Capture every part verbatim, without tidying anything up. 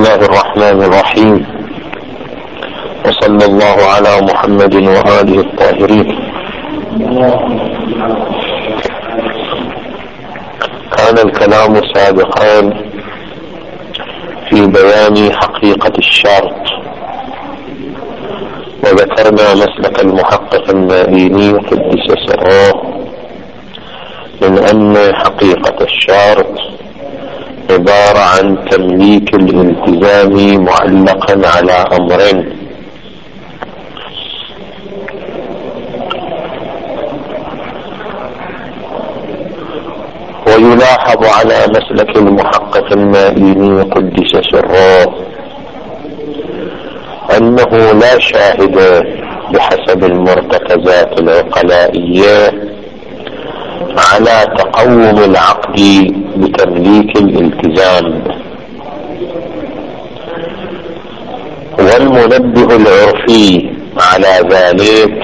الله الرحمن الرحيم، وصلى الله على محمد وآله الطاهرين. كان الكلام سابقا في بيان حقيقة الشرط، وذكرنا مسلك المحقق المائيني قدس سره من أن حقيقة الشرط عبارة عن تمليك الالتزام معلقا على أمرين: ويلاحظ على مسلك المحقق المائيني قدس سره أنه لا شاهد بحسب المرتكزات العقلائية على تقوم العقد بتمليك الالتزام، والمنبه العرفي على ذلك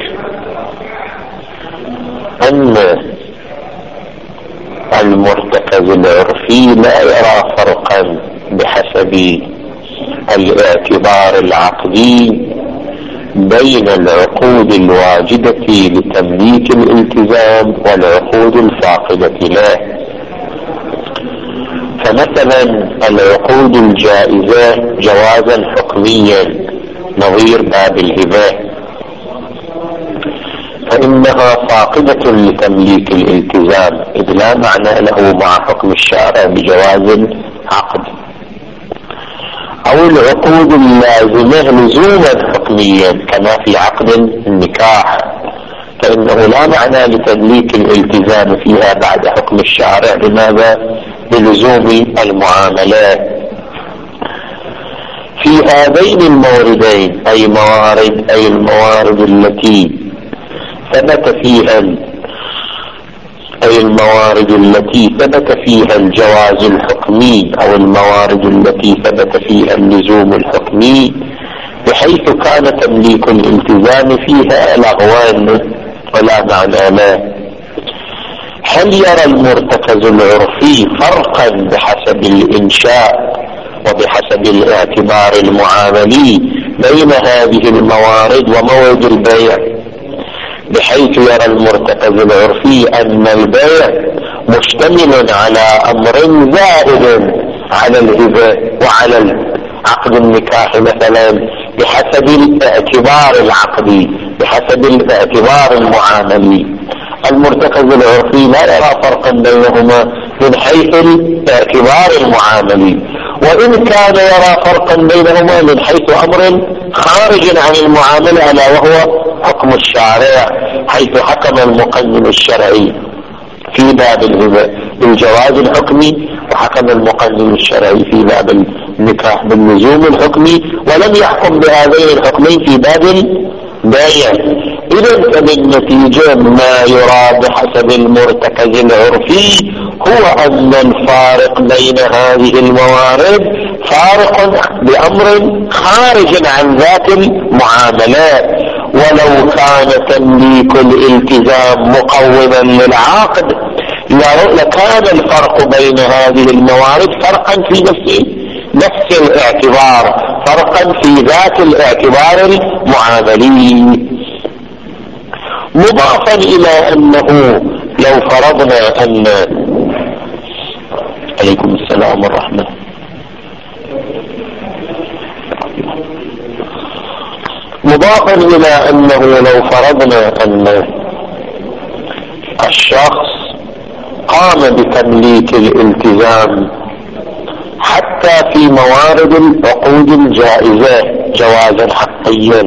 أن المرتكز العرفي لا يرى فرقا بحسب الاعتبار العقدي بين العقود الواجدة لتمليك الالتزام والعقود الفاقدة له. فمثلا العقود الجائزة جوازا حكميا نظير باب الهبة فإنها فاقدة لتمليك الالتزام، إذ لا معنى له مع حكم الشارع بجواز عقد. أو العقود اللازمة لزوما حكميا كما في عقد النكاح، فإنه لا معنى لتمليك الالتزام فيها بعد حكم الشارع. لماذا؟ بلزوم المعاملات. في هذين الموردين أي موارد أي الموارد التي ثبت فيها أي الموارد التي ثبت فيها الجواز الحكمي أو الموارد التي ثبت فيها اللزوم الحكمي، بحيث كان تمليك الالتزام فيها لغوا ولا معنى له. هل يرى المرتكز العرفي فرقا بحسب الإنشاء وبحسب الاعتبار المعاملي بين هذه الموارد ومورد البيع، بحيث يرى المرتكز العرفي أن البيع مشتمل على أمر زائد على الهبة وعلى عقد النكاح مثلا بحسب الاعتبار العقدي بحسب الاعتبار المعاملي؟ المرتكز العرفي لا يرى فرقا بينهما من حيث الاعتبار المعاملي، وإن كان يرى فرقا بينهما من حيث أمر خارج عن المعاملة ألا وهو حكم الشارع، حيث حكم المقنن الشرعي في باب الهبة بالجواز الحكمي، وحكم المقنن الشرعي في باب النكاح باللزوم الحكمي، ولم يحكم بهذين الحكمين في باب البيع. إذن فبالنتيجة ما يرى بحسب المرتكز العرفي هو أن الفارق بين هذه الموارد فارق بأمر خارج عن ذات المعاملات. ولو كان تمليك الالتزام مقوما للعقد لكان الفرق بين هذه الموارد فرقا في نفس نفس الاعتبار، فرقا في ذات الاعتبار المعاملي. مضافا إلى أنه لو فرضنا أن عليكم السلام والرحمة مضافا إلى أنه لو فرضنا أن الشخص قام بتمليك الالتزام حتى في موارد العقود الجائزة جوازا حقيا،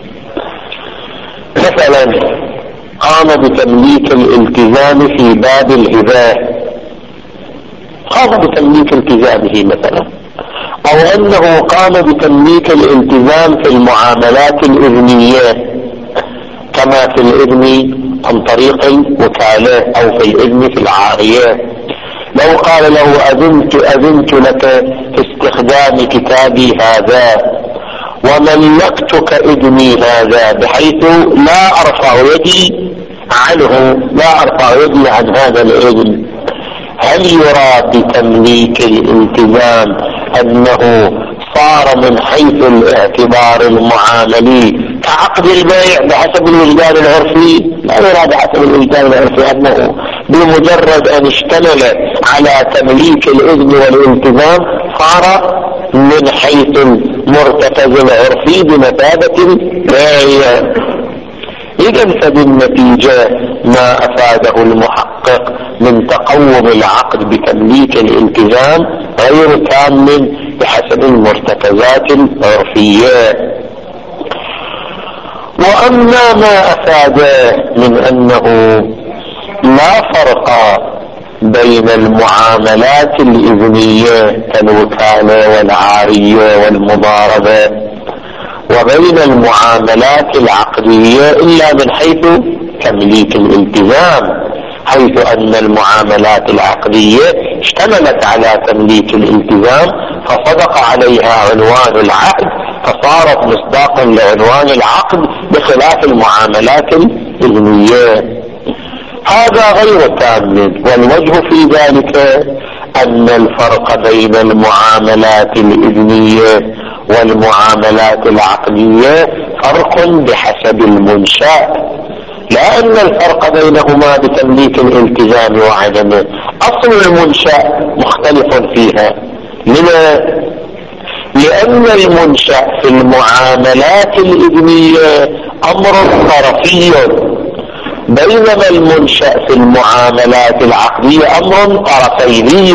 مثلا قام بتمليك الالتزام في باب الهبة، قام بتمليك التزامه مثلا، أو أنه قام بتمليك الالتزام في المعاملات الإذنية كما في الإذن عن طريق الوكالة أو في الإذن في العارية. لو قال له أذنت أذنت لك في استخدام كتابي هذا وملكتك إذني هذا، بحيث لا أرفع يدي عنه لا أرفع يدي عن هذا الإذن، هل يرى بتمليك الالتزام أنه صار من حيث الاعتبار المعاملي كعقد البيع بحسب الوجدان العرفي. لا يرى بحسب الوجدان العرفي أنه بمجرد أن اشتمل على تمليك الإذن والالتزام صار من حيث المرتكز العرفي بمثابة البيع. إذن فبالنتيجة ما أفاده المحقق من تقوم العقد بتمليك الالتزام غير كامل بحسب المرتكزات العرفية. وأما ما أفاده من أنه لا فرق بين المعاملات الإذنية كالوكالة والعارية والمضاربة وبين المعاملات العقدية إلا من حيث تمليك الالتزام، حيث أن المعاملات العقدية اشتملت على تمليك الالتزام فصدق عليها عنوان العقد فصارت مصداقا لعنوان العقد بخلاف المعاملات الإذنية. هذا غير كامل، والوجه في ذلك أن الفرق بين المعاملات الإذنية والمعاملات العقدية فرق بحسب المنشأ، لا أن الفرق بينهما بتمليك الالتزام وعدمه. أصل المنشأ مختلف فيها. لما؟ لأن المنشأ في المعاملات الإذنية أمر طرفي، بينما المنشأ في المعاملات العقدية أمر طرفيني.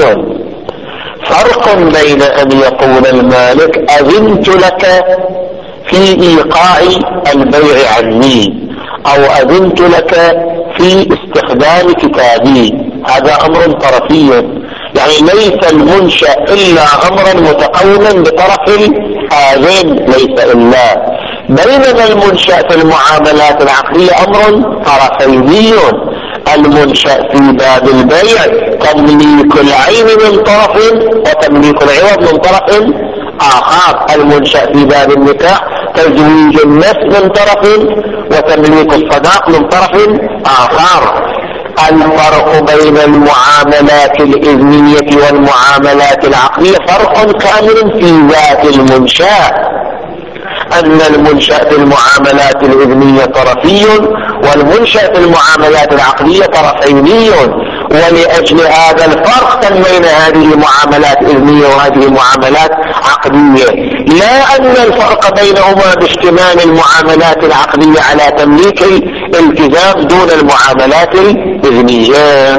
فرق بين أن يقول المالك أذنت لك في إيقاع البيع عني أو أذنت لك في استخدام كتابي، هذا أمر طرفي، يعني ليس المنشأ إلا أمرا متقوما بطرف الآذن ليس إلا. بينما المنشأ في المعاملات العقدية أمر طرفيني، المنشأ في باب البيع تمليك العين من طرف وتمليك العوض من طرف آخر، المنشأ في باب النكاح تزويج النفس من طرف وتمليك الصداق من طرف آخر. الفرق بين المعاملات الإذنية والمعاملات العقدية فرق كامل في ذات المنشأ، أن المنشأ في المعاملات الإذنية طرفي والمنشأ في المعاملات العقدية طرفيني، ولأجل هذا الفرق سمينا هذه المعاملات إذنية وهذه معاملات عقدية، لا أن الفرق بينهما باشتمال المعاملات العقدية على تمليك الالتزام دون المعاملات الإذنية.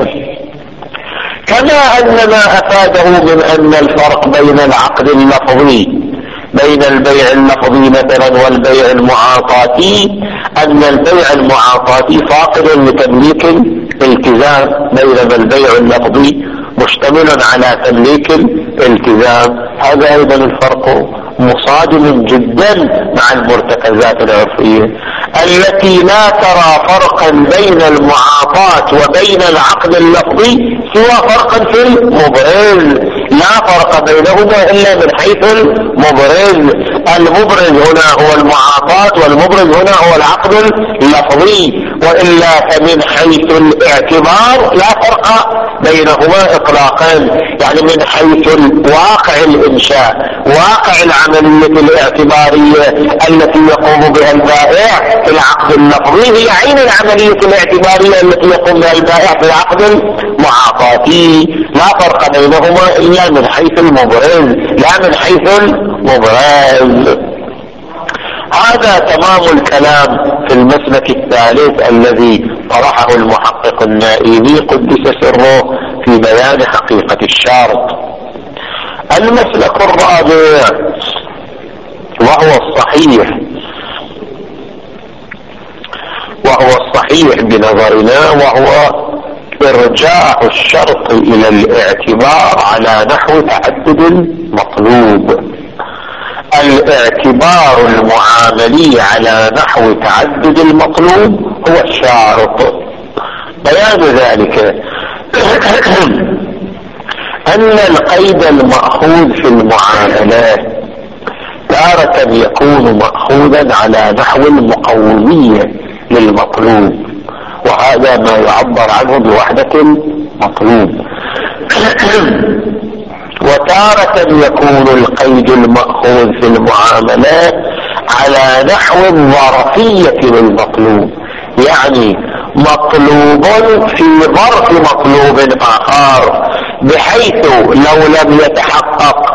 كما أن ما أفاده من أن الفرق بين العقد اللفظي بين البيع اللفظي مثلا والبيع المعاطاتي أن البيع المعاطاتي فاقد لتمليك الالتزام، بينما البيع اللفظي مشتمل على تمليك الالتزام. هذا أيضا الفرق مصادم جدا مع المرتكزات العرفية التي لا ترى فرقا بين المعاطاة وبين العقد اللفظي سوى فرقا في المبرز، لا فرق بينهما إلا من حيث المبرز. المبرز هنا هو المعاطاة والمبرز هنا هو العقد اللفظي، وإلا فمن حيث الاعتبار لا فرق بينهما إطلاقا، يعني من حيث واقع الإنشاء واقع العملية الاعتبارية التي يقوم بها البائع في العقد اللفظي هي عين العملية الاعتبارية التي يقوم بها البائع في العقد المعاطاتي، لا فرق بينهما إلا من حيث المبرز لا من حيث المبرز. هذا تمام الكلام في المسلك الثالث الذي طرحه المحقق النائبي قدس سره في بيان حقيقة الشرط. المسلك الرابع وهو الصحيح وهو الصحيح بنظرنا وهو إرجاع الشرط إلى الاعتبار على نحو تعدد المطلوب. الاعتبار المعاملي على نحو تعدد المطلوب هو الشارط. بيان ذلك أن القيد المأخوذ في المعاملات تارة يكون مأخوذا على نحو المقومية للمطلوب، وهذا ما يعبر عنه بوحدة المطلوب. وتارة يكون القيد المأخوذ في المعاملات على نحو الظرفية للمطلوب، يعني مطلوب في ظرف مطلوب آخر، بحيث لو لم يتحقق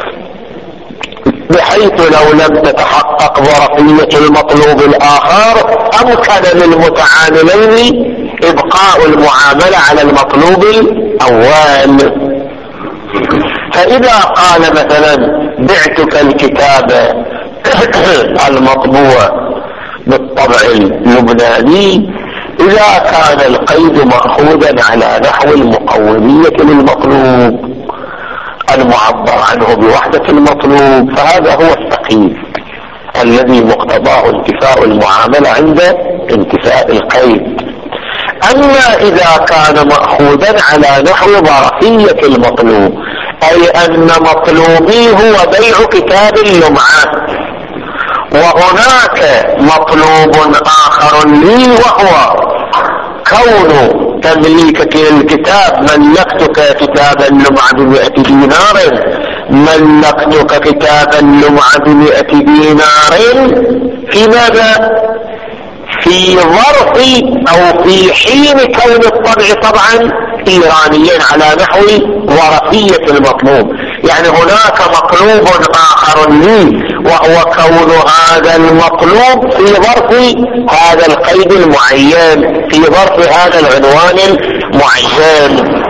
بحيث لو لم تتحقق ظرفية المطلوب الآخر أمكن للمتعاملين إبقاء المعاملة على المطلوب الأول. فإذا قال مثلا بعتك الكتاب المطبوع بالطبع اللبناني، إذا كان القيد مأخوذا على نحو المقومية للمطلوب المعبر عنه بوحدة المطلوب، فهذا هو التقييد الذي مقتضاه انتفاء المعاملة عند انتفاء القيد. أما إذا كان مأخوذا على نحو ظرفية المطلوب، أي أن مطلوبي هو بيع كتاب اللمعة، وهناك مطلوب آخر لي وهو كون تمليكك للكتاب، ملكتك كتاب اللمعة بمئة دينار، ملكتك كتاب اللمعة بمئة دينار في ماذا؟ في ظرف أو في حين كون الطبع طبعا إيرانيا على نحو ظرفية المطلوب، يعني هناك مطلوب آخر لي وهو كون هذا المطلوب في ظرف هذا القيد المعين، في ظرف هذا العنوان المعين.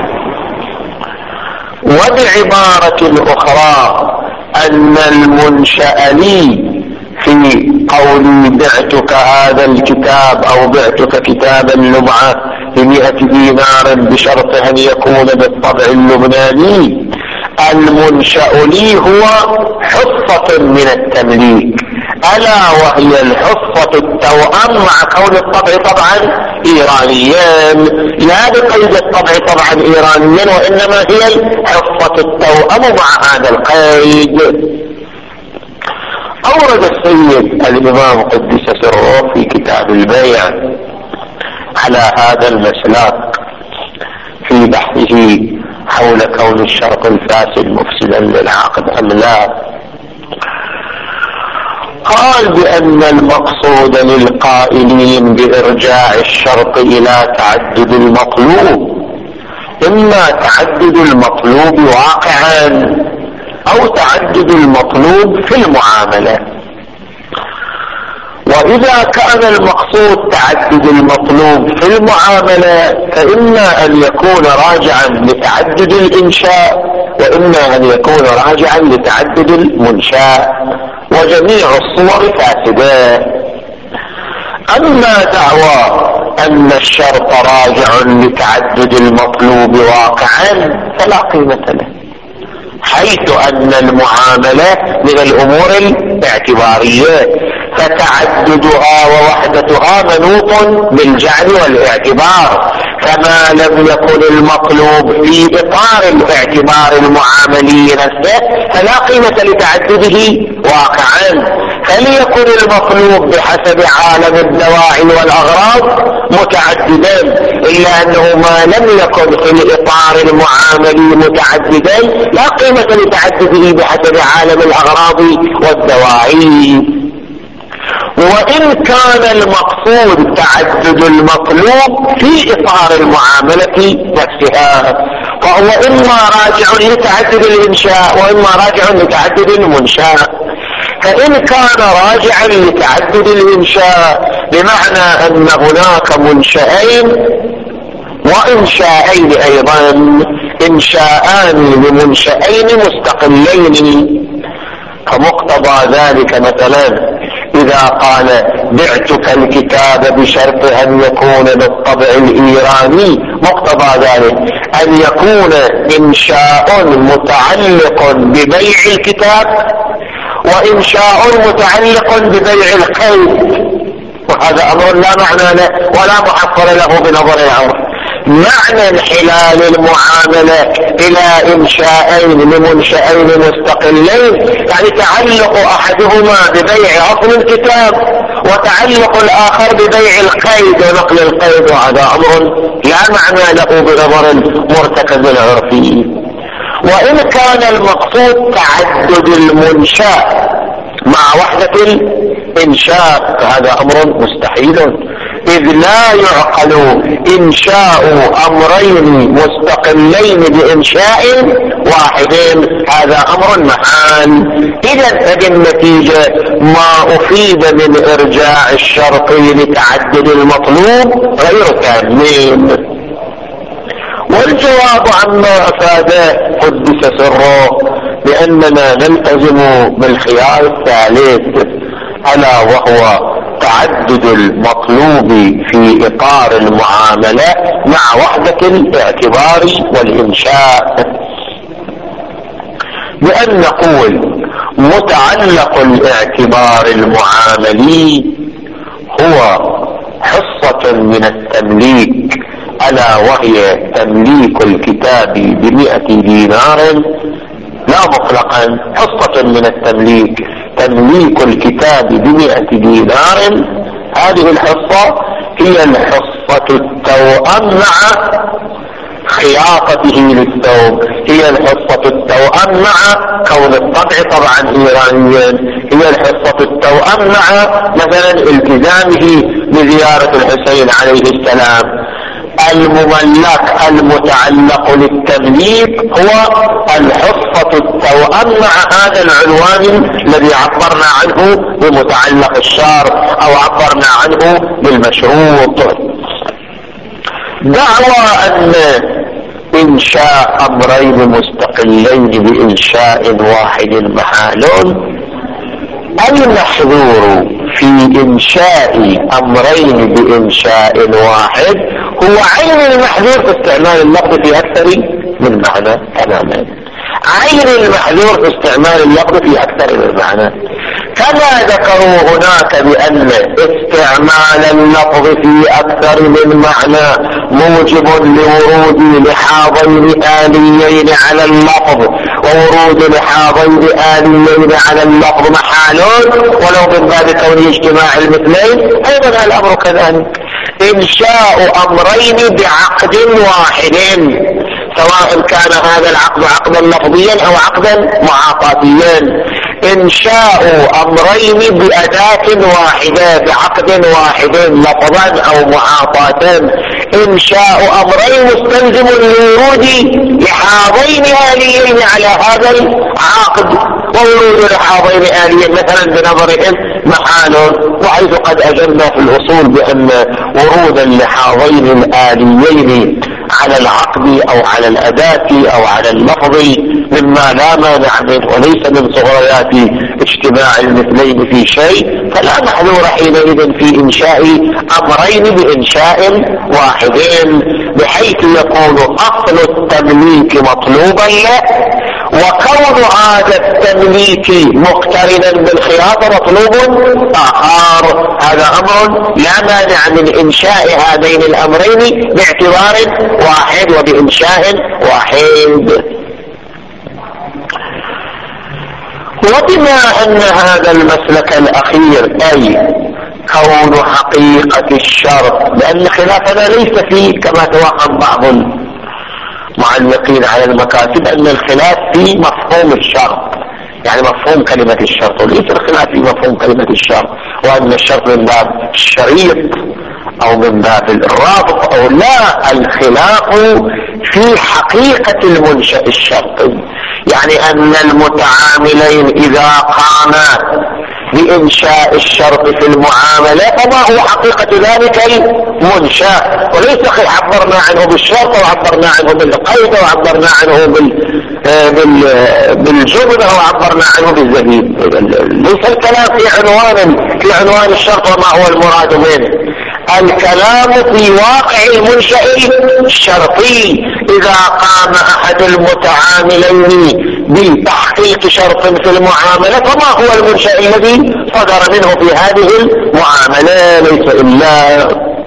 وبعبارة أخرى أن المنشأ لي في قولي بعتك هذا الكتاب أو بعتك كتاب اللمعة بمئة دينار بشرط أن يكون بالطبع اللبناني، المنشأ لي هو حصة من التمليك، ألا وهي الحصة التوأم مع كون الطبع طبعا إيرانيا، لا بقيد الطبع طبعا إيرانيا، وإنما هي الحصة التوأم مع هذا القيد. أورد السيد الإمام قدس سره في كتاب البيع على هذا المسلك في بحثه حول كون الشرط الفاسد مفسدا للعقد أم لا، قال بأن المقصود للقائلين بإرجاع الشرط إلى تعدد المطلوب إما تعدد المطلوب واقعا أو تعدد المطلوب في المعاملة. وإذا كان المقصود تعدد المطلوب في المعاملة فإما أن يكون راجعا لتعدد الإنشاء وإما أن يكون راجعا لتعدد المنشاء، وجميع الصور فاسدة. أما دعوى أن الشرط راجع لتعدد المطلوب واقعا فلا قيمة له، حيث أن المعاملة من الأمور الاعتبارية، فتعددها ووحدتها منوط بالجعل والاعتبار، فما لم يكن المطلوب في إطار الاعتبار المعاملي نفسه فلا قيمة لتعدده واقعا، فليكن المطلوب بحسب عالم الدواعي والأغراض متعددا، إلا أنه ما لم يكن في الإطار المعاملي متعددا لا قيمة لتعدده بحسب عالم الأغراض والدواعي. وإن كان المقصود تعدد المطلوب في إطار المعاملة نفسها فهو إما راجع لتعدد الإنشاء وإما راجع لتعدد المنشاء. فإن كان راجعا لتعدد الإنشاء بمعنى أن هناك منشأين وإنشاءين أيضا، إنشاءان لمنشأين مستقلين، فمقتضى ذلك مثلا إذا قال بعتك الكتاب بشرط أن يكون بالطبع الإيراني، مقتضى ذلك أن يكون إنشاء متعلق ببيع الكتاب وإنشاء متعلق ببيع القيد، وهذا أمر لا معنى له ولا محصر له بنظر العرف. معنى انحلال المعاملة إلى إنشاءين لمنشأين مستقلين يعني تعلق أحدهما ببيع أصل الكتاب وتعلق الآخر ببيع القيد ونقل القيد، وهذا أمر لا معنى له بنظر مرتكز العرفي. وإن كان المقصود تعدد المنشأ مع وحدة الإنشاء فهذا أمر مستحيل، إذ لا يعقل إنشاء أمرين مستقلين بإنشاء واحد، هذا أمر محال. إذا بالنتيجة ما أفيد من إرجاع الشرط لتعدد المطلوب غير كامل. والجواب عما أفاده قدس سره بأننا نلتزم بالخيار الثالث، ألا وهو تعدد المطلوب في إطار المعاملة مع وحدة الاعتبار والإنشاء، بأن نقول متعلق الاعتبار المعاملي هو حصة من التمليك، ألا وهي تمليك الكتاب بمئة دينار، لا مطلقا، حصة من التمليك تمليك الكتاب بمئة دينار، هذه الحصة هي الحصة التوأم مع خياطته للثوب، هي الحصة التوأم مع كون الطبع طبعا إيرانيا، هي الحصة التوأم مع مثلا التزامه بزيارة الحسين عليه السلام. المملك المتعلق للتمليك هو الحصة التوأم مع هذا العنوان الذي عبرنا عنه بمتعلق الشرط أو عبرنا عنه بالمشروط. دعوى أن إنشاء أمرين مستقلين بإنشاء واحد محال، المحذور في إنشاء أمرين بإنشاء واحد هو عين المحذور في استعمال اللفظ في أكثر من معنى تماما، عين المحذور في استعمال اللفظ في أكثر من معنى، كما ذكروا هناك بأن استعمال اللفظ في أكثر من معنى موجب لورود لحاظين آليين على اللفظ، وورود لحاظين آليين على اللفظ محال ولو من باب كون اجتماع المثلين، أيضا الأمر كذلك. إنشاء أمرين بعقد واحد، سواء كان هذا العقد عقدا لفظيا أو عقدا معاطاتيا، إنشاء أمرين بأداة واحدة بعقد واحد لفظا أو معاطاتا، إنشاء أمرين مستلزم لورود لحاظين آليين على هذا العقد، وورود لحاظين آليين مثلا بنظرهم محال، وحيث قد أجلنا في الأصول بأن ورود اللحاظين الآليين على العقد أو على الأداة أو على اللفظ مما لا مانع منه وليس من صغريات اجتماع المثلين في شيء، فلا محذور حينئذ في إنشاء أمرين بإنشاء واحدين، بحيث يكون أصل التمليك مطلوبا له، وكون هذا التمليك مقترنا بالخياطة مطلوب آخر. هذا أمر لا مانع من إنشاء هذين الأمرين باعتبار واحد وبإنشاء واحد. وبما أن هذا المسلك الأخير أي كون حقيقة الشرط، لأن خلافنا ليس فيه كما توهم بعض المعلقين على المكاتب أن الخلاف في مفهوم الشرط، يعني مفهوم كلمة الشرط، وليس الخلاف في مفهوم كلمة الشرط، وأن الشرط من باب الشريط أو من باب الرابط أو لا، الخلاف في حقيقة المنشأ الشرطي، يعني أن المتعاملين إذا قاما بإنشاء الشرط في المعاملة فما هو حقيقة ذلك المنشأ، وليس عبرنا عنه بالشرط وعبرنا عنه بالقيد وعبرنا عنه بال بالجبن وعبرنا عنه بالزبيب. ليس الكلام في عنوان في عنوان الشرط وما هو المراد منه، الكلام في واقع المنشأ الشرطي. إذا قام أحد المتعاملين بتحقيق شرط في المعاملة فما هو المنشأ الذي صدر منه في هذه المعاملة؟ ليس إلا،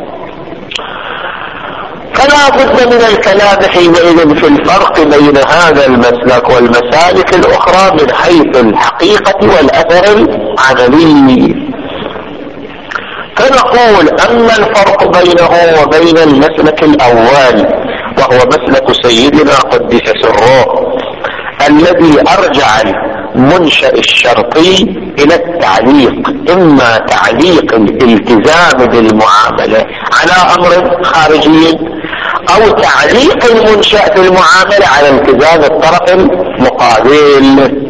فلا بد من الكلام حينئذ في الفرق بين هذا المسلك والمسالك الأخرى من حيث الحقيقة والأثر العملي. فنقول أما الفرق بينه وبين المسلك الأول وهو مسلك سيدنا قدس سره، الذي أرجع المنشأ الشرطي إلى التعليق، إما تعليق الالتزام بالمعاملة على أمر خارجي أو تعليق المنشأ بالمعاملة على التزام الطرف المقابل.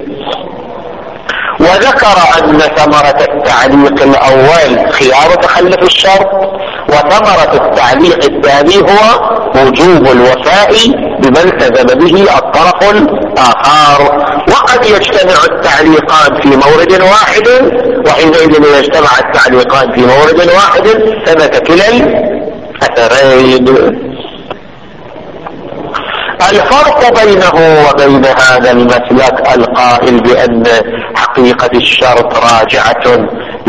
وذكر أن ثمرة التعليق الأول خيار تخلف الشرط، وثمرة التعليق الثاني هو وجوب الوفاء بما التزم به الطرف الآخر. وقد يجتمع التعليقان في مورد واحد، وحينئذ يجتمع التعليقان في مورد واحد ثبت كلا الأثرين. الفرق بينه وبين هذا المسلك القائل بأن حقيقة الشرط راجعة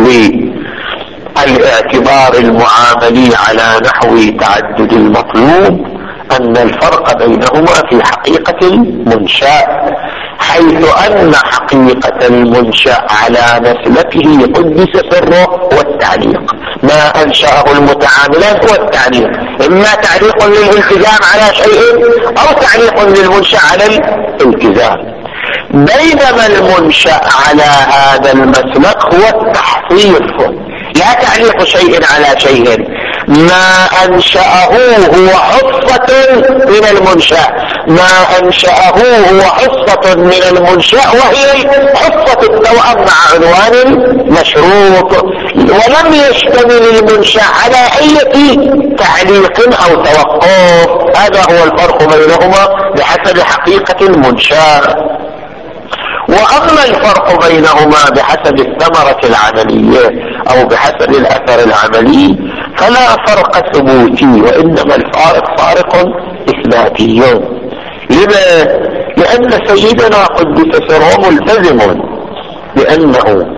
للاعتبار المعاملي على نحو تعدد المطلوب، أن الفرق بينهما في حقيقة المنشأ، حيث أن حقيقة المنشأ على مسلكه قدس سره والتعليق. ما أنشأه المتعاملان هو التعليق، إما تعليق للالتزام على شيء أو تعليق للمنشأ على الالتزام. بينما المنشأ على هذا المسلك هو التحصيف، لا تعليق شيء على شيء. ما أنشأه هو حصة من المنشأ، ما أنشأه هو حصة من المنشأ، وهي حصة التوأم مع عنوان المشروط، ولم يشتمل المنشأ على أي تعليق أو توقف. هذا هو الفرق بينهما بحسب حقيقة المنشأ. وأما الفرق بينهما بحسب الثمرة العملية أو بحسب الأثر العملي فلا فرق ثبوتي، وإنما الفارق فارق إثباتي. لما؟ لأن سيدنا قدس سره ملتزم بأنه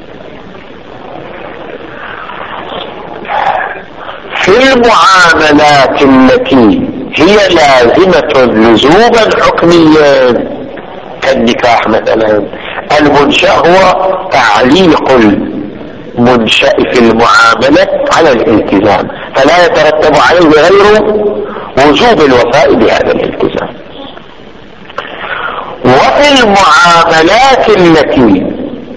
في المعاملات التي هي لازمة لزوما حكميا كالنكاح مثلا، المنشأ هو تعليق المنشأ في المعاملة على الالتزام، فلا يترتب عليه غير وجوب الوفاء بهذا الالتزام. وفي المعاملات التي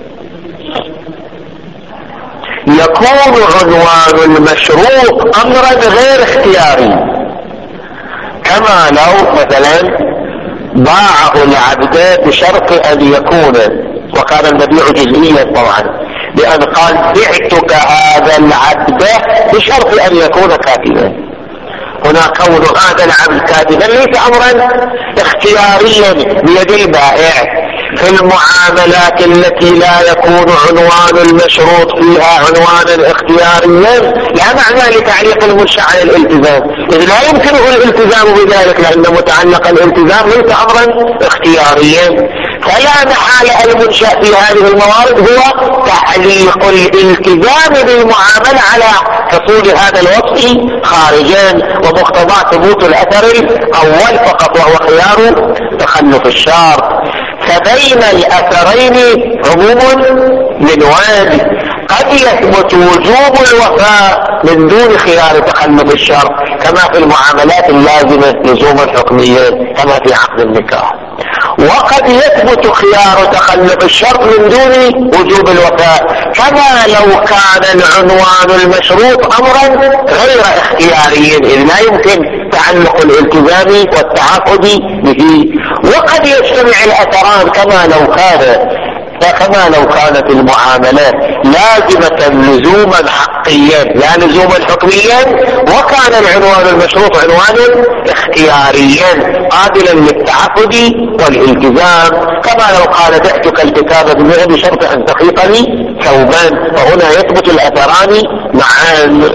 يكون عنوان المشروط أمرا غير اختياري، كما لو مثلا باعه العبد بشرط أن يكون، وكان المبيع جزئيا طبعا، لأن قال بعتك هذا العبد بشرط أن يكون كاتبا. هنا كون هذا العبد كاتبا ليس أمرا اختياريا بيد البائع. في المعاملات التي لا يكون عنوان المشروط فيها عنوانا اختياريا لا معنى لتعليق المنشأ على الالتزام، إذ لا يمكنه الالتزام بذلك، لأن متعلق الالتزام ليس أمرا اختياريا. فلا محال المنشأ في هذه الموارد هو تعليق الالتزام بالمعاملة على حصول هذا الوصف خارجا، ومقتضى ثبوت الأثر الأول فقط وهو خيار تخلف الشرط. فبين الأثرين عموم للواد، قد يثبت وجوب الوفاء من دون خيار تخلف الشرط، كما في المعاملات اللازمة لزوما حكميا كما في عقد النكاح. وقد يثبت خيار تخلف الشرط من دون وجوب الوفاء، كما لو كان العنوان المشروط أمرا غير اختياري، إذ لا يمكن تعلق الالتزام والتعاقد به. وقد يجتمع الأثران كما لو كان كما لو كانت المعاملات لازمة لزوما حقيا لا لزوما حكميا، وكان العنوان المشروط عنوانا اختياريا قابلا للتعاقد والالتزام، كما لو قال بعتك الكتاب بشرط أن تخيطني ثوبا، فهنا يثبت الأثران معا.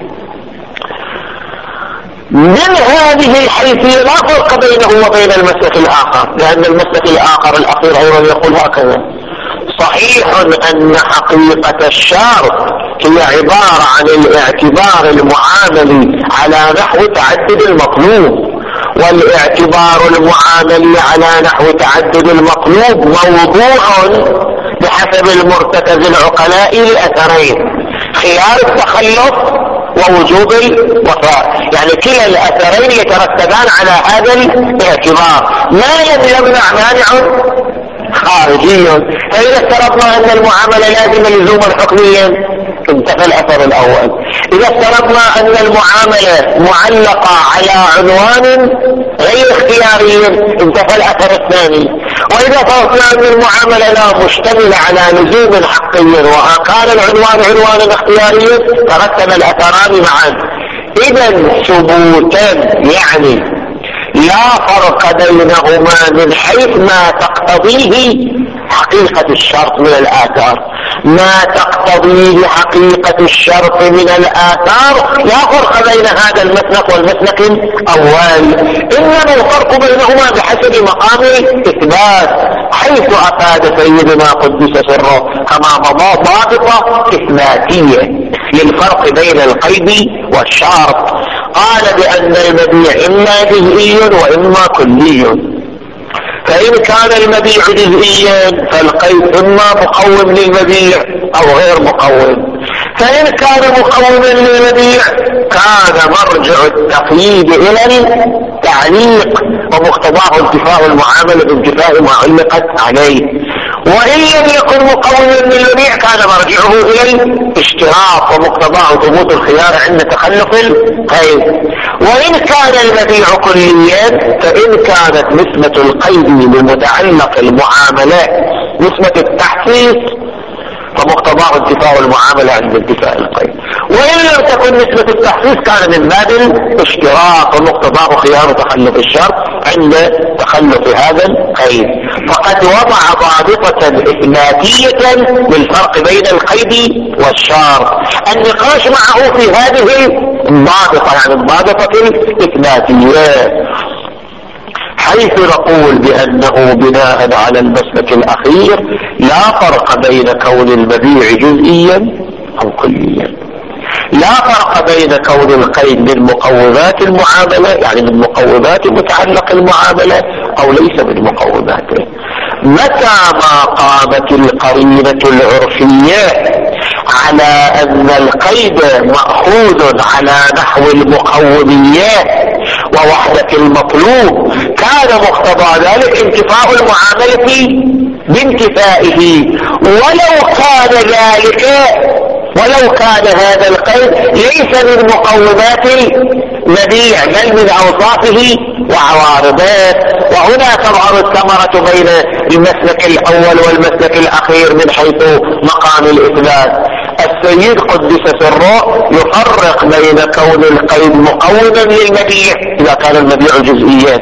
من هذه الحيثية لا فرق بينه وبين المسلك الآخر، لأن المسلك الآخر الأخير أيضا يقول هكذا: صحيح أن حقيقة الشرط هي عبارة عن الاعتبار المعاملي على نحو تعدد المطلوب، والاعتبار المعاملي على نحو تعدد المطلوب موضوع بحسب المرتكز العقلاء لأثرين: خيار التخلف ووجوب الوفاء، يعني كلا الأثرين يترتبان على هذا الاعتبار ما لم يمنع مانع خارجي. فإذا افترضنا أن المعاملة لازمة لزوما حكميا انتفى الأثر الأول. إذا افترضنا أن المعاملة معلقة على عنوان غير اختياري انتفى الأثر الثاني. وإذا فرضنا أن المعاملة لا مشتملة على لزوم حقي وكان العنوان عنوانا اختياريا ترتب الأثران معا. إذا ثبوتا يعني لا فرق بينهما من حيث ما تقتضيه حقيقة الشرط من الآثار. ما تقتضيه حقيقة الشرط من الآثار لا فرق بين هذا المسلك والمسلك الأول، إنما الفرق بينهما بحسب مقام الإثبات، حيث أفاد سيدنا قدس سره كما مضى ضابطة إثباتية للفرق بين القيد والشرط. قال بأن المبيع إما جزئي وإما كلي. فإن كان المبيع جزئيا فالقيد إما مقوم للمبيع أو غير مقوم. فإن كان مقوما للمبيع كان مرجع التقييد إلى التعليق ومقتضاه انتفاء المعاملة بانتفاء ما علقت عليه. وإن لم يكن مقوما للمبيع كان مرجعه إلى الاشتراط ومقتضاه ثبوت الخيار عند تخلف القيد. وإن كان المبيع كليا فإن كانت نسبة القيد لمتعلق المعاملات نسبة التحسيس فمقتضاه انتفاء المعاملة عند انتفاء القيد. وإن لم تكن نسبة التحسيس كان من باب الاشتراط ومقتضاه خيار تخلف الشرط عند تخلف هذا القيد. فقد وضع ضابطة إثباتية للفرق بين القيد والشرط. النقاش معه في هذه الضابطة يعني الضابطة الإثباتية، حيث نقول بأنه بناء على المسلك الأخير لا فرق بين كون المبيع جزئيا أو كليا. لا فرق بين كون القيد من مقومات المعاملة يعني من مقومات متعلق المعاملة أو ليس من مقوماته. متى ما قامت القرينة العرفية على أن القيد مأخوذ على نحو المقوميات ووحدة المطلوب كان مقتضى ذلك انتفاء المعاملة بانتفائه، ولو كان ذلك ولو كان هذا القيد ليس من مقومات المبيع بل من أوصافه وعوارضه. وهنا تظهر الثمرة بين المسلك الأول والمسلك الأخير من حيث مقام الإثبات. السيد قدس سره يفرق بين كون القيد مقوما للمبيع إذا كان المبيع جزئيا.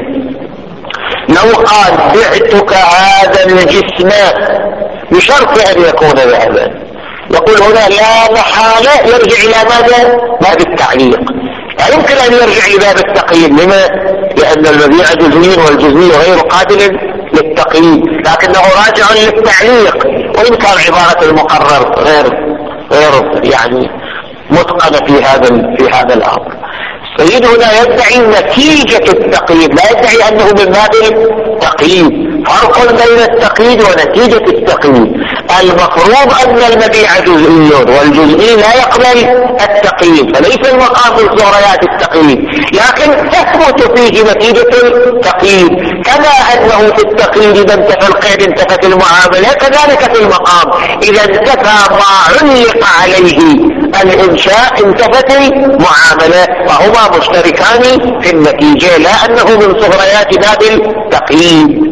لو قال بعتك هذا الجسم بشرط أن يكون ذهبا، يقول هنا لا محالة يرجع إلى ماذا؟ باب التعليق. لا يمكن أن يرجع إلى باب التقييد. لما؟ لأن المبيع جزئي والجزئي غير قابل للتقييد، لكنه راجع للتعليق وإن كان عبارة المقرر غير غير يعني متقنة في هذا في هذا الأمر. السيد هنا يدعي نتيجة التقييد لا يدعي أنه من باب التقييد. فرق بين التقييد ونتيجة التقييد. المفروض أن المبيع جزئي والجزئي لا يقبل التقييد، فليس المقام من صغريات التقييد، لكن تثبت فيه نتيجة التقييد. كما أنه في التقييد إذا انتفى القيد انتفت المعاملة، كذلك في المقام إذا انتفى ما علق عليه الإنشاء انتفت المعاملة، فهما مشتركان في النتيجة لا أنه من صغريات باب التقييد.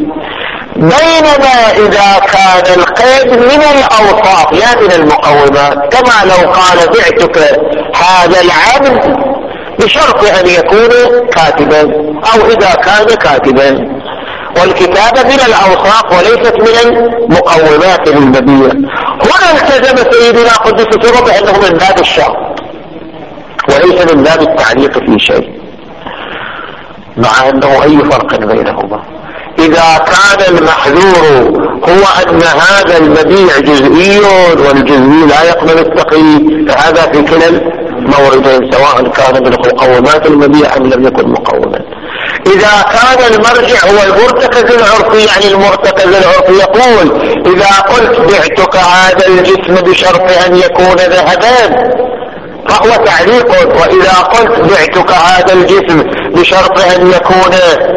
بينما إذا كان القيد من الأوصاف لا من المقومات، كما لو قال بعتك هذا العبد بشرط أن يكون كاتبا أو إذا كان كاتبا، والكتابة من الأوصاف وليست من المقومات للمبيع. هنا التزم سيدنا قدس سره بأنه من باب الشرط وليس من باب التعليق في شيء، مع أنه أي فرق بينهما. إذا كان المحذور هو أن هذا المبيع جزئي والجزئي لا يقبل التقييد، فهذا في كلا الموردين سواء كان من مقومات المبيع أم لم يكن مقوما. إذا كان المرجع هو المرتكز العرفي، يعني المرتكز العرفي يقول إذا قلت بعتك هذا الجسم بشرط أن يكون ذهبا فهو تعليق. وإذا قلت بعتك هذا الجسم بشرط أن يكون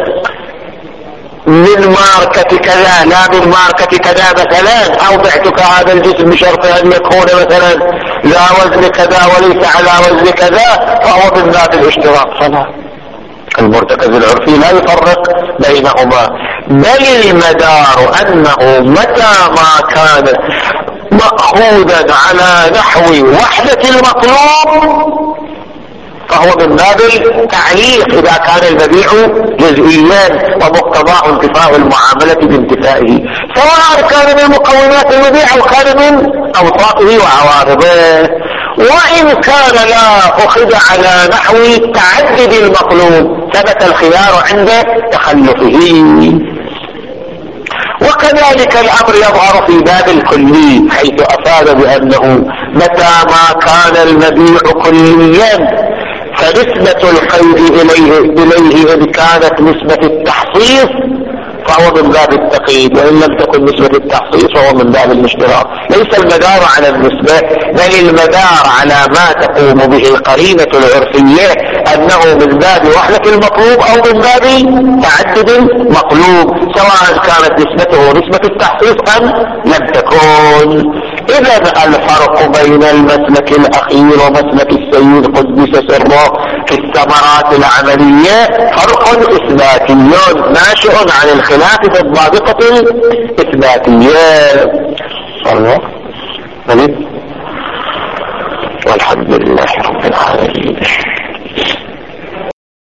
من ماركة كذا لا من ماركة كذا مثلا، أو بعتك هذا الجسم بشرط أن يكون مثلا لا وزن كذا وليس على وزن كذا، فهو من باب الاشتراك. فلا، المرتكز العرفي لا يفرق بينهما، بل المدار أنه متى ما كان مأخوذا على نحو وحدة المطلوب فهو من باب التعليق إذا كان المبيع جزئيا ومقتضاه انتفاء المعاملة بانتفائه، سواء كان من مقومات المبيع أو كان من أوصافه وعوارضه. وإن كان لا أخذ على نحو تعدد المطلوب ثبت الخيار عند تخلفه. وكذلك الأمر يظهر في باب الكلي، حيث أفاد بأنه متى ما كان المبيع كليا فنسبة القيد إليه, إليه إن كانت نسبة التحصيص فهو من باب التقييد، وإن لم تكن نسبة التحصيص فهو من باب الاشتراك. ليس المدار على النسبة، بل المدار على ما تقوم به القرينة العرفية أنه من باب وحدة المطلوب أو من باب تعدد المطلوب، سواء كانت نسبته نسبة التحصيص أم لم تكن. إذا الفرق بين المسلك الأخير ومسلك السيد قدس سره في الثمرات العملية فرق إثباتي ناشئ عن الخلاف في الضابطة الإثباتية. صلوا والحمد لله رب العالمين.